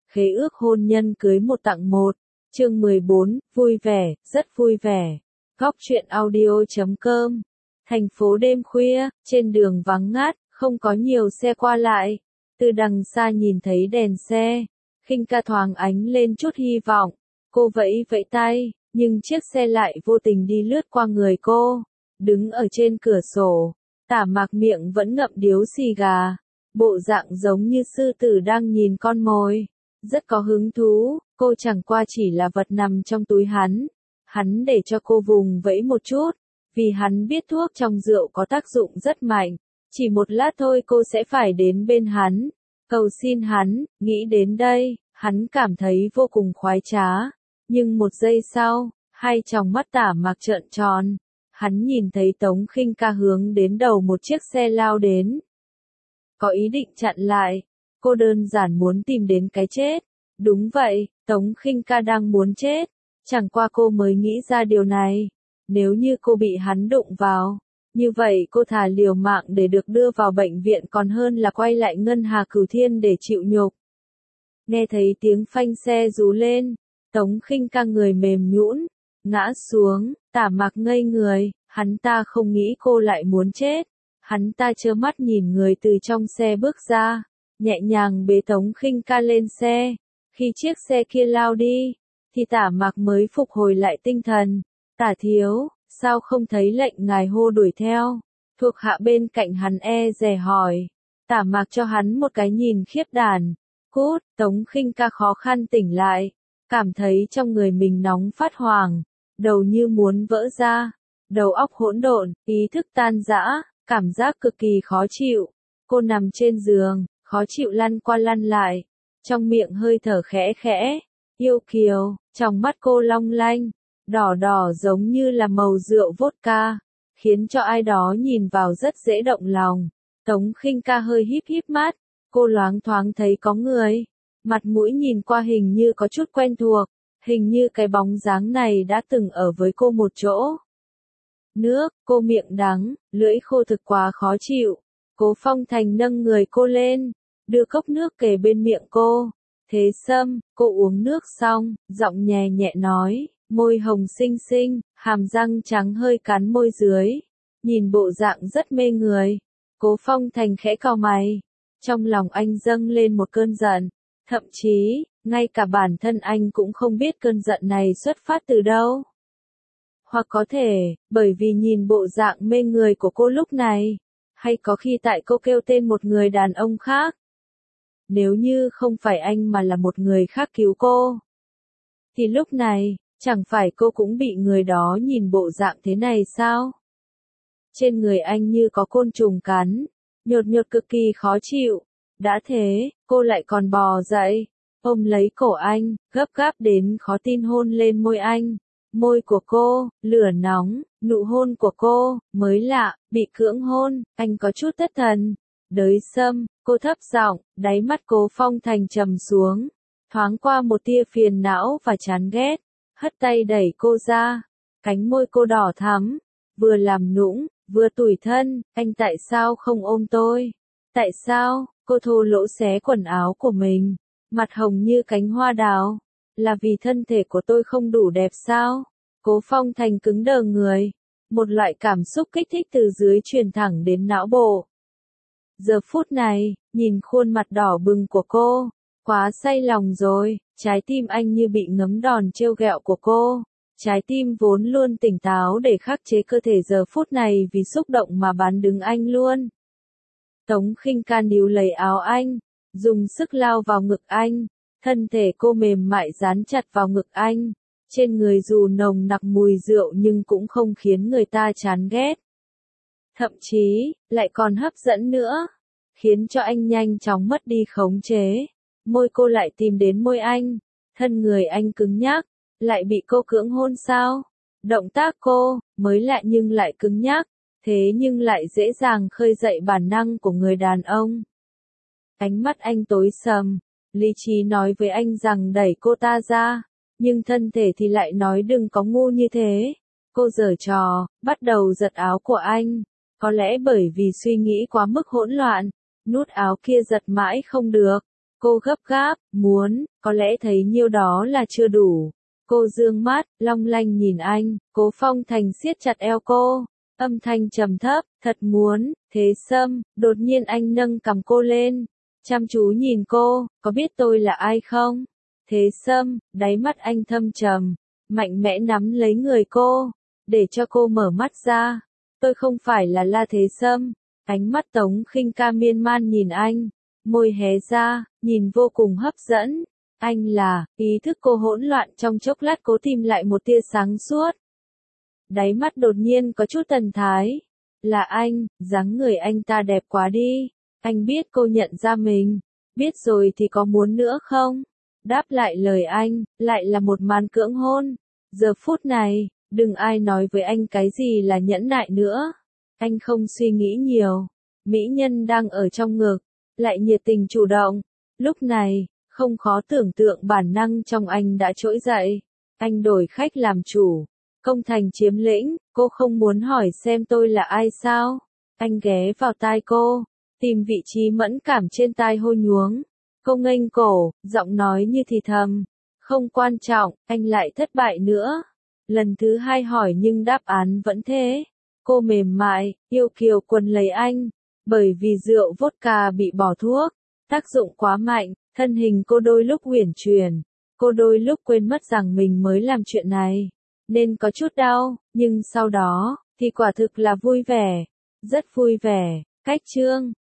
Khế ước hôn nhân cưới một tặng một. Chương 14, vui vẻ, rất vui vẻ. Góc truyện audio.com. Thành phố đêm khuya, trên đường vắng ngắt, không có nhiều xe qua lại. Từ đằng xa nhìn thấy đèn xe, Khinh Ca thoáng ánh lên chút hy vọng. Cô vẫy vẫy tay, nhưng chiếc xe lại vô tình đi lướt qua người cô. Đứng ở trên cửa sổ, Tả Mạc miệng vẫn ngậm điếu xì gà, bộ dạng giống như sư tử đang nhìn con mồi. Rất có hứng thú, cô chẳng qua chỉ là vật nằm trong túi hắn. Hắn để cho cô vùng vẫy một chút, vì hắn biết thuốc trong rượu có tác dụng rất mạnh. Chỉ một lát thôi cô sẽ phải đến bên hắn, cầu xin hắn. Nghĩ đến đây, hắn cảm thấy vô cùng khoái trá. Nhưng một giây sau, hai tròng mắt Tả Mạc trợn tròn. Hắn nhìn thấy Tống Khinh Ca hướng đến đầu một chiếc xe lao đến. Có ý định chặn lại. Cô đơn giản muốn tìm đến cái chết. Đúng vậy, Tống Khinh Ca đang muốn chết. Chẳng qua cô mới nghĩ ra điều này. Nếu như cô bị hắn đụng vào, như vậy cô thà liều mạng để được đưa vào bệnh viện còn hơn là quay lại Ngân Hà Cửu Thiên để chịu nhục. Nghe thấy tiếng phanh xe rú lên, Tống Khinh Ca người mềm nhũn, ngã xuống. Tả Mạc ngây người, hắn ta không nghĩ cô lại muốn chết. Hắn ta trơ mắt nhìn người từ trong xe bước ra, nhẹ nhàng bế Tống Khinh Ca lên xe. Khi chiếc xe kia lao đi, thì Tả Mạc mới phục hồi lại tinh thần. Tả thiếu, sao không thấy lệnh ngài hô đuổi theo? Thuộc hạ bên cạnh hắn e dè hỏi. Tả Mạc cho hắn một cái nhìn khiếp đảm. Cút. Tống Khinh Ca khó khăn tỉnh lại, cảm thấy trong người mình nóng phát hoảng, đầu như muốn vỡ ra, đầu óc hỗn độn, ý thức tan rã, cảm giác cực kỳ khó chịu. Cô nằm trên giường, khó chịu lăn qua lăn lại, trong miệng hơi thở khẽ khẽ, yêu kiều, trong mắt cô long lanh, đỏ đỏ giống như là màu rượu vodka, khiến cho ai đó nhìn vào rất dễ động lòng. Tống Khinh Ca hơi híp híp mắt, cô loáng thoáng thấy có người, mặt mũi nhìn qua hình như có chút quen thuộc, hình như cái bóng dáng này đã từng ở với cô một chỗ. Nước, cô miệng đắng, lưỡi khô thực quá khó chịu. Cố Phong Thành nâng người cô lên, đưa cốc nước kề bên miệng cô. Thế Sâm, cô uống nước xong, giọng nhẹ nhẹ nói, môi hồng xinh xinh, hàm răng trắng hơi cắn môi dưới, nhìn bộ dạng rất mê người. Cố Phong Thành khẽ cau mày, trong lòng anh dâng lên một cơn giận, thậm chí, ngay cả bản thân anh cũng không biết cơn giận này xuất phát từ đâu. Hoặc có thể, bởi vì nhìn bộ dạng mê người của cô lúc này, hay có khi tại cô kêu tên một người đàn ông khác. Nếu như không phải anh mà là một người khác cứu cô, thì lúc này, chẳng phải cô cũng bị người đó nhìn bộ dạng thế này sao? Trên người anh như có côn trùng cắn, nhột nhột cực kỳ khó chịu. Đã thế, cô lại còn bò dậy, ôm lấy cổ anh, gấp gáp đến khó tin hôn lên môi anh. Môi của cô, lửa nóng, nụ hôn của cô, mới lạ, bị cưỡng hôn, anh có chút thất thần. Đới Sâm, cô thấp giọng, đáy mắt Cố Phong Thành trầm xuống, thoáng qua một tia phiền não và chán ghét, hất tay đẩy cô ra, cánh môi cô đỏ thắm, vừa làm nũng, vừa tủi thân, anh tại sao không ôm tôi? Tại sao? Cô thô lỗ xé quần áo của mình, mặt hồng như cánh hoa đào. Là vì thân thể của tôi không đủ đẹp sao? Cố Phong Thành cứng đờ người. Một loại cảm xúc kích thích từ dưới truyền thẳng đến não bộ. Giờ phút này, nhìn khuôn mặt đỏ bừng của cô, quá say lòng rồi, trái tim anh như bị ngấm đòn trêu ghẹo của cô. Trái tim vốn luôn tỉnh táo để khắc chế cơ thể giờ phút này vì xúc động mà bán đứng anh luôn. Tống Khinh Ca níu lấy áo anh, dùng sức lao vào ngực anh. Thân thể cô mềm mại dán chặt vào ngực anh, trên người dù nồng nặc mùi rượu nhưng cũng không khiến người ta chán ghét. Thậm chí, lại còn hấp dẫn nữa, khiến cho anh nhanh chóng mất đi khống chế. Môi cô lại tìm đến môi anh, thân người anh cứng nhắc, lại bị cô cưỡng hôn sao? Động tác cô, mới lạ nhưng lại cứng nhắc, thế nhưng lại dễ dàng khơi dậy bản năng của người đàn ông. Ánh mắt anh tối sầm. Lý trí nói với anh rằng đẩy cô ta ra, nhưng thân thể thì lại nói đừng có ngu như thế. Cô giở trò, bắt đầu giật áo của anh, có lẽ bởi vì suy nghĩ quá mức hỗn loạn, nút áo kia giật mãi không được, Cô gấp gáp, muốn, có lẽ thấy nhiêu đó là chưa đủ. Cô dương mắt, long lanh nhìn anh, Cố Phong Thành siết chặt eo cô, âm thanh trầm thấp, thật muốn, Thế Sâm, đột nhiên anh nâng cằm cô lên, chăm chú nhìn cô, có biết tôi là ai không? Thế Sâm, đáy mắt anh thâm trầm, mạnh mẽ nắm lấy người cô, để cho cô mở mắt ra. Tôi không phải là La Thế Sâm. Ánh mắt Tống Khinh Ca miên man nhìn anh, môi hé ra, nhìn vô cùng hấp dẫn. Anh là, ý thức cô hỗn loạn trong chốc lát cố tìm lại một tia sáng suốt. Đáy mắt đột nhiên có chút thần thái. Là anh, dáng người anh ta đẹp quá đi. Anh biết cô nhận ra mình. Biết rồi thì có muốn nữa không? Đáp lại lời anh, lại là một màn cưỡng hôn. Giờ phút này, đừng ai nói với anh cái gì là nhẫn nại nữa. Anh không suy nghĩ nhiều. Mỹ nhân đang ở trong ngực, lại nhiệt tình chủ động. Lúc này, không khó tưởng tượng bản năng trong anh đã trỗi dậy. Anh đổi khách làm chủ. Công thành chiếm lĩnh, cô không muốn hỏi xem tôi là ai sao? Anh ghé vào tai cô, tìm vị trí mẫn cảm trên tai hôn nhuống. Cô nghênh cổ, giọng nói như thì thầm. Không quan trọng, anh lại thất bại nữa. Lần thứ hai hỏi nhưng đáp án vẫn thế. Cô mềm mại, yêu kiều quấn lấy anh. Bởi vì rượu vodka bị bỏ thuốc, tác dụng quá mạnh, thân hình cô đôi lúc uyển chuyển. Cô đôi lúc quên mất rằng mình mới làm chuyện này. Nên có chút đau, nhưng sau đó, thì quả thực là vui vẻ. Rất vui vẻ. Cách chương